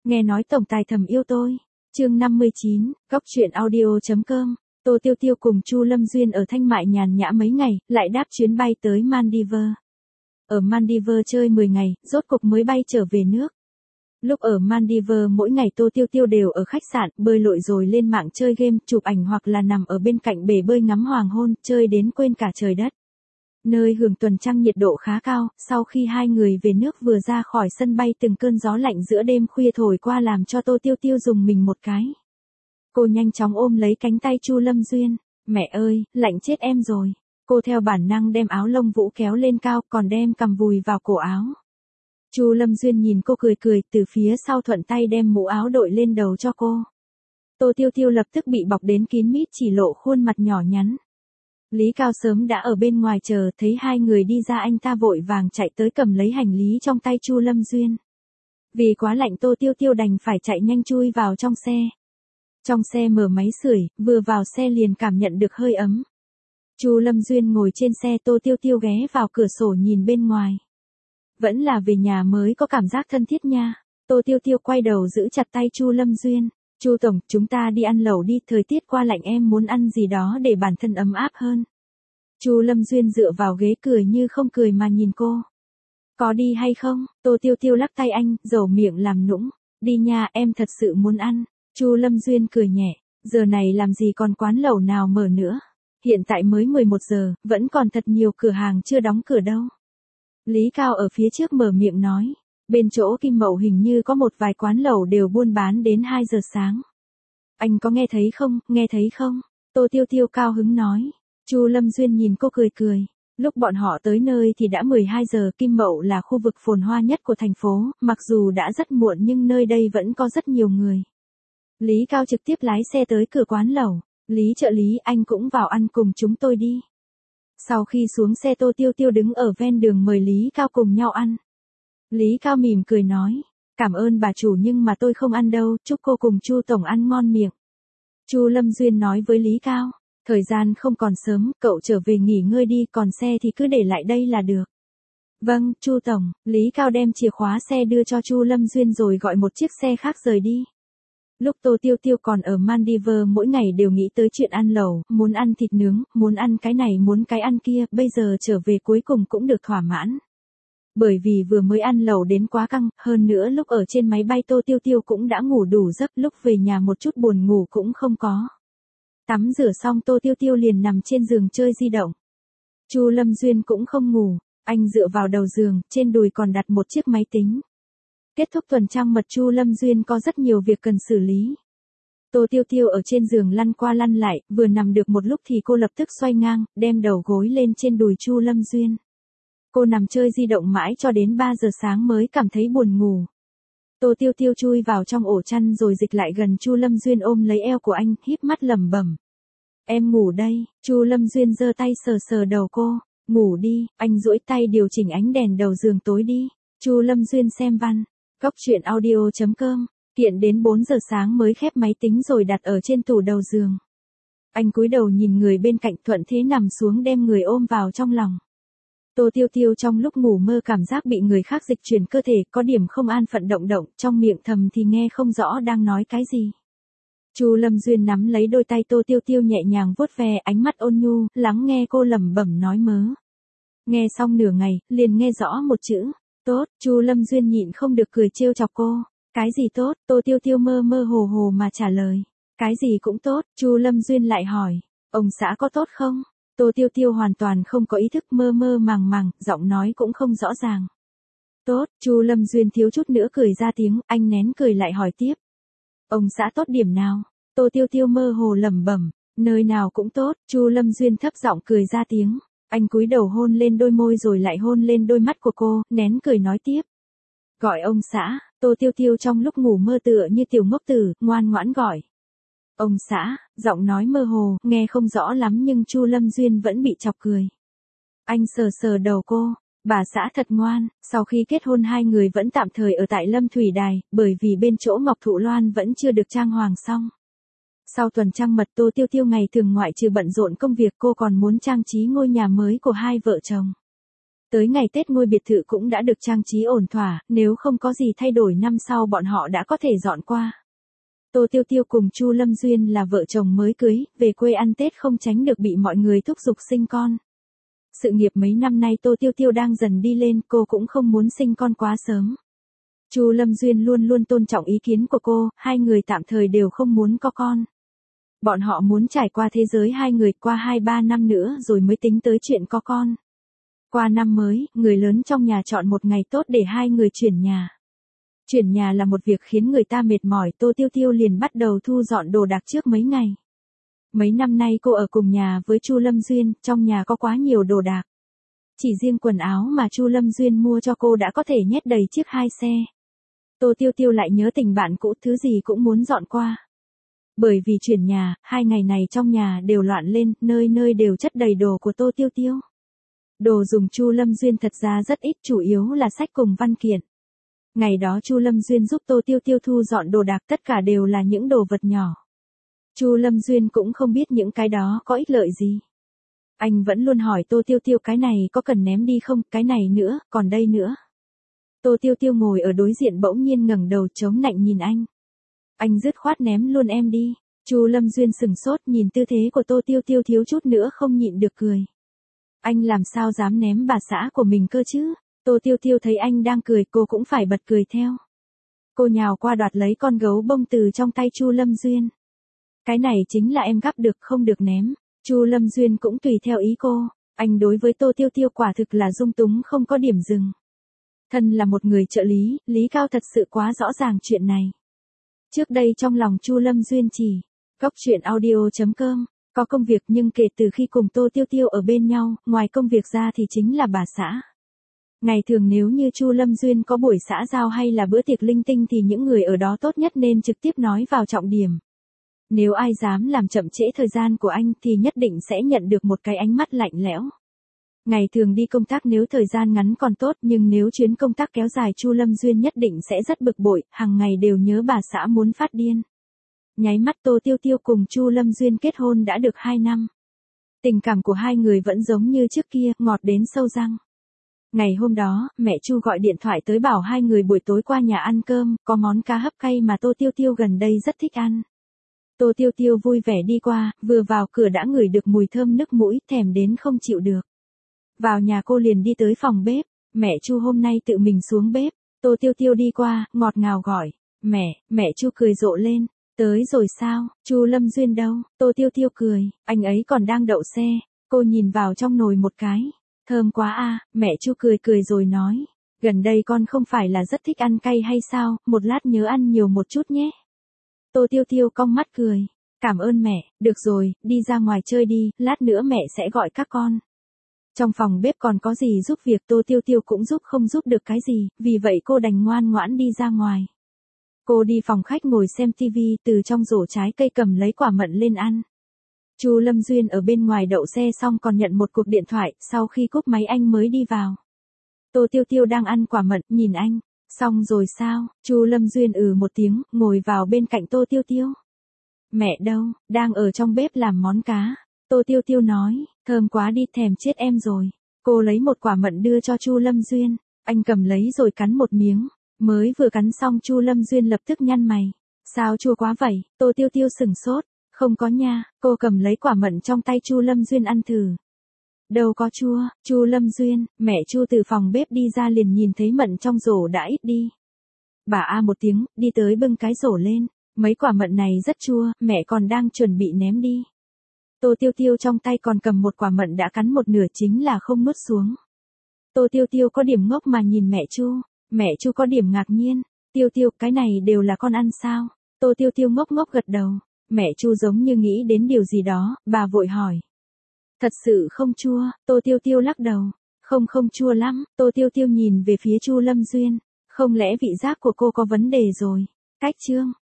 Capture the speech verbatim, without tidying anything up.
Nghe nói tổng tài thầm yêu tôi. Chương năm mươi chín, góc truyện audio.com. Tô Tiêu Tiêu cùng Chu Lâm Duyên ở Thanh Mại nhàn nhã mấy ngày, lại đáp chuyến bay tới Maldives. Ở Maldives chơi mười ngày, rốt cục mới bay trở về nước. Lúc ở Maldives mỗi ngày Tô Tiêu Tiêu đều ở khách sạn, bơi lội rồi lên mạng chơi game, chụp ảnh hoặc là nằm ở bên cạnh bể bơi ngắm hoàng hôn, chơi đến quên cả trời đất. Nơi hưởng tuần trăng nhiệt độ khá cao, sau khi hai người về nước vừa ra khỏi sân bay từng cơn gió lạnh giữa đêm khuya thổi qua làm cho Tô Tiêu Tiêu dùng mình một cái. Cô nhanh chóng ôm lấy cánh tay Chu Lâm Duyên, mẹ ơi, lạnh chết em rồi. Cô theo bản năng đem áo lông vũ kéo lên cao còn đem cằm vùi vào cổ áo. Chu Lâm Duyên nhìn cô cười cười từ phía sau thuận tay đem mũ áo đội lên đầu cho cô. Tô Tiêu Tiêu lập tức bị bọc đến kín mít chỉ lộ khuôn mặt nhỏ nhắn. Lý Cao sớm đã ở bên ngoài chờ, thấy hai người đi ra anh ta vội vàng chạy tới cầm lấy hành lý trong tay Chu Lâm Duyên. Vì quá lạnh Tô Tiêu Tiêu đành phải chạy nhanh chui vào trong xe. Trong xe mở máy sưởi, vừa vào xe liền cảm nhận được hơi ấm. Chu Lâm Duyên ngồi trên xe, Tô Tiêu Tiêu ghé vào cửa sổ nhìn bên ngoài. Vẫn là về nhà mới có cảm giác thân thiết nha. Tô Tiêu Tiêu quay đầu giữ chặt tay Chu Lâm Duyên. Chu tổng, chúng ta đi ăn lẩu đi, thời tiết qua lạnh em muốn ăn gì đó để bản thân ấm áp hơn. Chu Lâm Duyên dựa vào ghế cười như không cười mà nhìn cô. Có đi hay không? Tô Tiêu Tiêu lắc tay anh, dầu miệng làm nũng. Đi nha, em thật sự muốn ăn. Chu Lâm Duyên cười nhẹ, giờ này làm gì còn quán lẩu nào mở nữa. Hiện tại mới mười một giờ, vẫn còn thật nhiều cửa hàng chưa đóng cửa đâu. Lý Cao ở phía trước mở miệng nói. Bên chỗ Kim Mậu hình như có một vài quán lẩu đều buôn bán đến hai giờ sáng. Anh có nghe thấy không, nghe thấy không? Tô Tiêu Tiêu cao hứng nói. Chu Lâm Duyên nhìn cô cười cười. Lúc bọn họ tới nơi thì đã mười hai giờ, Kim Mậu là khu vực phồn hoa nhất của thành phố, mặc dù đã rất muộn nhưng nơi đây vẫn có rất nhiều người. Lý Cao trực tiếp lái xe tới cửa quán lẩu. Lý trợ lý, anh cũng vào ăn cùng chúng tôi đi. Sau khi xuống xe Tô Tiêu Tiêu đứng ở ven đường mời Lý Cao cùng nhau ăn. Lý Cao mỉm cười nói, cảm ơn bà chủ nhưng mà tôi không ăn đâu, chúc cô cùng Chu tổng ăn ngon miệng. Chu Lâm Duyên nói với Lý Cao, thời gian không còn sớm, cậu trở về nghỉ ngơi đi, còn xe thì cứ để lại đây là được. Vâng, Chu tổng. Lý Cao đem chìa khóa xe đưa cho Chu Lâm Duyên rồi gọi một chiếc xe khác rời đi. Lúc Tô Tiêu Tiêu còn ở Maldives mỗi ngày đều nghĩ tới chuyện ăn lẩu, muốn ăn thịt nướng, muốn ăn cái này muốn cái ăn kia, bây giờ trở về cuối cùng cũng được thỏa mãn. Bởi vì vừa mới ăn lẩu đến quá căng, hơn nữa lúc ở trên máy bay Tô Tiêu Tiêu cũng đã ngủ đủ giấc, lúc về nhà một chút buồn ngủ cũng không có. Tắm rửa xong Tô Tiêu Tiêu liền nằm trên giường chơi di động. Chu Lâm Duyên cũng không ngủ, anh dựa vào đầu giường, trên đùi còn đặt một chiếc máy tính. Kết thúc tuần trăng mật Chu Lâm Duyên có rất nhiều việc cần xử lý. Tô Tiêu Tiêu ở trên giường lăn qua lăn lại, vừa nằm được một lúc thì cô lập tức xoay ngang, đem đầu gối lên trên đùi Chu Lâm Duyên. Cô nằm chơi di động mãi cho đến ba giờ sáng mới cảm thấy buồn ngủ. Tô Tiêu Tiêu chui vào trong ổ chăn rồi dịch lại gần Chu Lâm Duyên ôm lấy eo của anh, híp mắt lẩm bẩm. Em ngủ đây. Chu Lâm Duyên giơ tay sờ sờ đầu cô. Ngủ đi, anh duỗi tay điều chỉnh ánh đèn đầu giường tối đi. Chu Lâm Duyên xem văn. Góc truyện audio.com. Kiện đến bốn giờ sáng mới khép máy tính rồi đặt ở trên tủ đầu giường. Anh cúi đầu nhìn người bên cạnh thuận thế nằm xuống đem người ôm vào trong lòng. Tô Tiêu Tiêu trong lúc ngủ mơ cảm giác bị người khác dịch chuyển cơ thể, có điểm không an phận động động, trong miệng thầm thì nghe không rõ đang nói cái gì. Chu Lâm Duyên nắm lấy đôi tay Tô Tiêu Tiêu nhẹ nhàng vuốt ve, ánh mắt ôn nhu, lắng nghe cô lẩm bẩm nói mớ. Nghe xong nửa ngày, liền nghe rõ một chữ, tốt. Chu Lâm Duyên nhịn không được cười trêu chọc cô. Cái gì tốt? Tô Tiêu Tiêu mơ mơ hồ hồ mà trả lời. Cái gì cũng tốt. Chu Lâm Duyên lại hỏi, ông xã có tốt không? Tô Tiêu Tiêu hoàn toàn không có ý thức, mơ mơ màng màng, giọng nói cũng không rõ ràng. Tốt. Chu Lâm Duyên thiếu chút nữa cười ra tiếng, anh nén cười lại hỏi tiếp. Ông xã tốt điểm nào? Tô Tiêu Tiêu mơ hồ lẩm bẩm, nơi nào cũng tốt. Chu Lâm Duyên thấp giọng cười ra tiếng. Anh cúi đầu hôn lên đôi môi rồi lại hôn lên đôi mắt của cô, nén cười nói tiếp. Gọi ông xã. Tô Tiêu Tiêu trong lúc ngủ mơ tựa như tiểu ngốc tử, ngoan ngoãn gọi. Ông xã, giọng nói mơ hồ, nghe không rõ lắm nhưng Chu Lâm Duyên vẫn bị chọc cười. Anh sờ sờ đầu cô, bà xã thật ngoan. Sau khi kết hôn hai người vẫn tạm thời ở tại Lâm Thủy Đài, bởi vì bên chỗ Ngọc Thụ Loan vẫn chưa được trang hoàng xong. Sau tuần trăng mật Tô Tiêu Tiêu ngày thường ngoại trừ bận rộn công việc cô còn muốn trang trí ngôi nhà mới của hai vợ chồng. Tới ngày Tết ngôi biệt thự cũng đã được trang trí ổn thỏa, nếu không có gì thay đổi năm sau bọn họ đã có thể dọn qua. Tô Tiêu Tiêu cùng Chu Lâm Duyên là vợ chồng mới cưới, về quê ăn Tết không tránh được bị mọi người thúc giục sinh con. Sự nghiệp mấy năm nay Tô Tiêu Tiêu đang dần đi lên, cô cũng không muốn sinh con quá sớm. Chu Lâm Duyên luôn luôn tôn trọng ý kiến của cô, hai người tạm thời đều không muốn có con. Bọn họ muốn trải qua thế giới hai người qua hai ba năm nữa rồi mới tính tới chuyện có con. Qua năm mới, người lớn trong nhà chọn một ngày tốt để hai người chuyển nhà. Chuyển nhà là một việc khiến người ta mệt mỏi, Tô Tiêu Tiêu liền bắt đầu thu dọn đồ đạc trước mấy ngày. Mấy năm nay cô ở cùng nhà với Chu Lâm Duyên, trong nhà có quá nhiều đồ đạc. Chỉ riêng quần áo mà Chu Lâm Duyên mua cho cô đã có thể nhét đầy chiếc hai xe. Tô Tiêu Tiêu lại nhớ tình bạn cũ, thứ gì cũng muốn dọn qua. Bởi vì chuyển nhà, hai ngày này trong nhà đều loạn lên, nơi nơi đều chất đầy đồ của Tô Tiêu Tiêu. Đồ dùng Chu Lâm Duyên thật ra rất ít, chủ yếu là sách cùng văn kiện. Ngày đó Chu Lâm Duyên giúp Tô Tiêu Tiêu thu dọn đồ đạc, tất cả đều là những đồ vật nhỏ. Chu Lâm Duyên cũng không biết những cái đó có ích lợi gì. Anh vẫn luôn hỏi Tô Tiêu Tiêu cái này có cần ném đi không, cái này nữa, còn đây nữa. Tô Tiêu Tiêu ngồi ở đối diện bỗng nhiên ngẩng đầu chống nạnh nhìn anh. Anh dứt khoát ném luôn em đi. Chu Lâm Duyên sừng sốt nhìn tư thế của Tô Tiêu Tiêu thiếu chút nữa không nhịn được cười. Anh làm sao dám ném bà xã của mình cơ chứ? Tô Tiêu Tiêu thấy anh đang cười, cô cũng phải bật cười theo. Cô nhào qua đoạt lấy con gấu bông từ trong tay Chu Lâm Duyên. Cái này chính là em gắp được, không được ném. Chu Lâm Duyên cũng tùy theo ý cô. Anh đối với Tô Tiêu Tiêu quả thực là dung túng không có điểm dừng. Thân là một người trợ lý, Lý Cao thật sự quá rõ ràng chuyện này. Trước đây trong lòng Chu Lâm Duyên chỉ, góc chuyện audio chấm com, có công việc, nhưng kể từ khi cùng Tô Tiêu Tiêu ở bên nhau, ngoài công việc ra thì chính là bà xã. Ngày thường nếu như Chu Lâm Duyên có buổi xã giao hay là bữa tiệc linh tinh thì những người ở đó tốt nhất nên trực tiếp nói vào trọng điểm. Nếu ai dám làm chậm trễ thời gian của anh thì nhất định sẽ nhận được một cái ánh mắt lạnh lẽo. Ngày thường đi công tác nếu thời gian ngắn còn tốt, nhưng nếu chuyến công tác kéo dài Chu Lâm Duyên nhất định sẽ rất bực bội, hàng ngày đều nhớ bà xã muốn phát điên. Nháy mắt Tô Tiêu Tiêu cùng Chu Lâm Duyên kết hôn đã được hai năm. Tình cảm của hai người vẫn giống như trước kia, ngọt đến sâu răng. Ngày hôm đó, mẹ Chu gọi điện thoại tới bảo hai người buổi tối qua nhà ăn cơm, có món cá hấp cay mà Tô Tiêu Tiêu gần đây rất thích ăn. Tô Tiêu Tiêu vui vẻ đi qua, vừa vào cửa đã ngửi được mùi thơm nức mũi, thèm đến không chịu được. Vào nhà cô liền đi tới phòng bếp, mẹ Chu hôm nay tự mình xuống bếp. Tô Tiêu Tiêu đi qua, ngọt ngào gọi, mẹ, mẹ Chu cười rộ lên, tới rồi sao, Chu Lâm Duyên đâu? Tô Tiêu Tiêu cười, anh ấy còn đang đậu xe. Cô nhìn vào trong nồi một cái, thơm quá à, mẹ Chu cười cười rồi nói, gần đây con không phải là rất thích ăn cay hay sao, một lát nhớ ăn nhiều một chút nhé. Tô Tiêu Tiêu cong mắt cười, cảm ơn mẹ, được rồi, đi ra ngoài chơi đi, lát nữa mẹ sẽ gọi các con. Trong phòng bếp còn có gì giúp việc, Tô Tiêu Tiêu cũng giúp không giúp được cái gì, vì vậy cô đành ngoan ngoãn đi ra ngoài. Cô đi phòng khách ngồi xem tivi, từ trong rổ trái cây cầm lấy quả mận lên ăn. Chu Lâm Duyên ở bên ngoài đậu xe xong còn nhận một cuộc điện thoại, sau khi cúp máy anh mới đi vào. Tô Tiêu Tiêu đang ăn quả mận, nhìn anh, xong rồi sao? Chu Lâm Duyên ừ một tiếng, ngồi vào bên cạnh Tô Tiêu Tiêu. Mẹ đâu, đang ở trong bếp làm món cá. Tô Tiêu Tiêu nói, thơm quá đi, thèm chết em rồi. Cô lấy một quả mận đưa cho Chu Lâm Duyên, anh cầm lấy rồi cắn một miếng, mới vừa cắn xong Chu Lâm Duyên lập tức nhăn mày. Sao chua quá vậy? Tô Tiêu Tiêu sừng sốt, không có nha, cô cầm lấy quả mận trong tay Chu Lâm Duyên ăn thử. Đâu có chua, Chu Lâm Duyên, mẹ Chu từ phòng bếp đi ra liền nhìn thấy mận trong rổ đã ít đi. Bà a một tiếng, đi tới bưng cái rổ lên, mấy quả mận này rất chua, mẹ còn đang chuẩn bị ném đi. Tô Tiêu Tiêu trong tay còn cầm một quả mận đã cắn một nửa, chính là không nuốt xuống. Tô Tiêu Tiêu có điểm ngốc mà nhìn mẹ Chu, mẹ Chu có điểm ngạc nhiên, Tiêu Tiêu, cái này đều là con ăn sao? Tô Tiêu Tiêu ngốc ngốc gật đầu, mẹ Chu giống như nghĩ đến điều gì đó, bà vội hỏi. Thật sự không chua? Tô Tiêu Tiêu lắc đầu, không không chua lắm. Tô Tiêu Tiêu nhìn về phía Chu Lâm Duyên, không lẽ vị giác của cô có vấn đề rồi? Cách chương